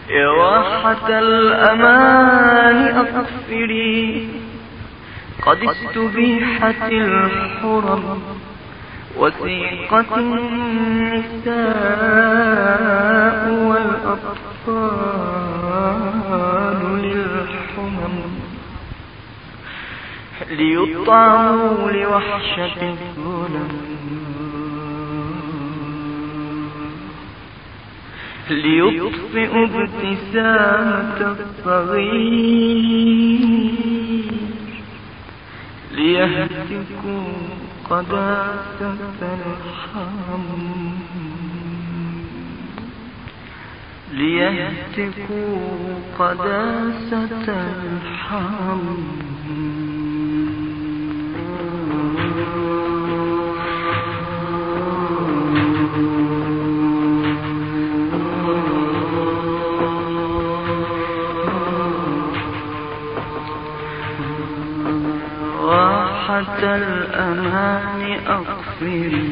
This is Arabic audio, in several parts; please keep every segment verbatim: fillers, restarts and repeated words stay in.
يا واحة الأمان أقفلي، قد استبيحت الحرم وسيقت النساء والأطفال للحمم، ليطعموا لوحشة الظلم، ليطفئوا ابتسامة الصغير، ليهتكوا قداسة الحرم، ليهتكوا قداسة الحرم. واحة الأمان أغفري،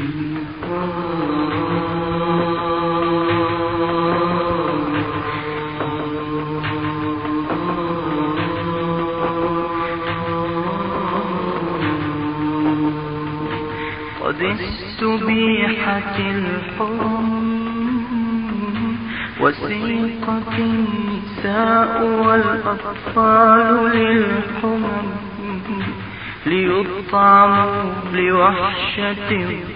قد استبيحت الحرم وسيقت النساء والأطفال للحمم، ليطعموا لوحشة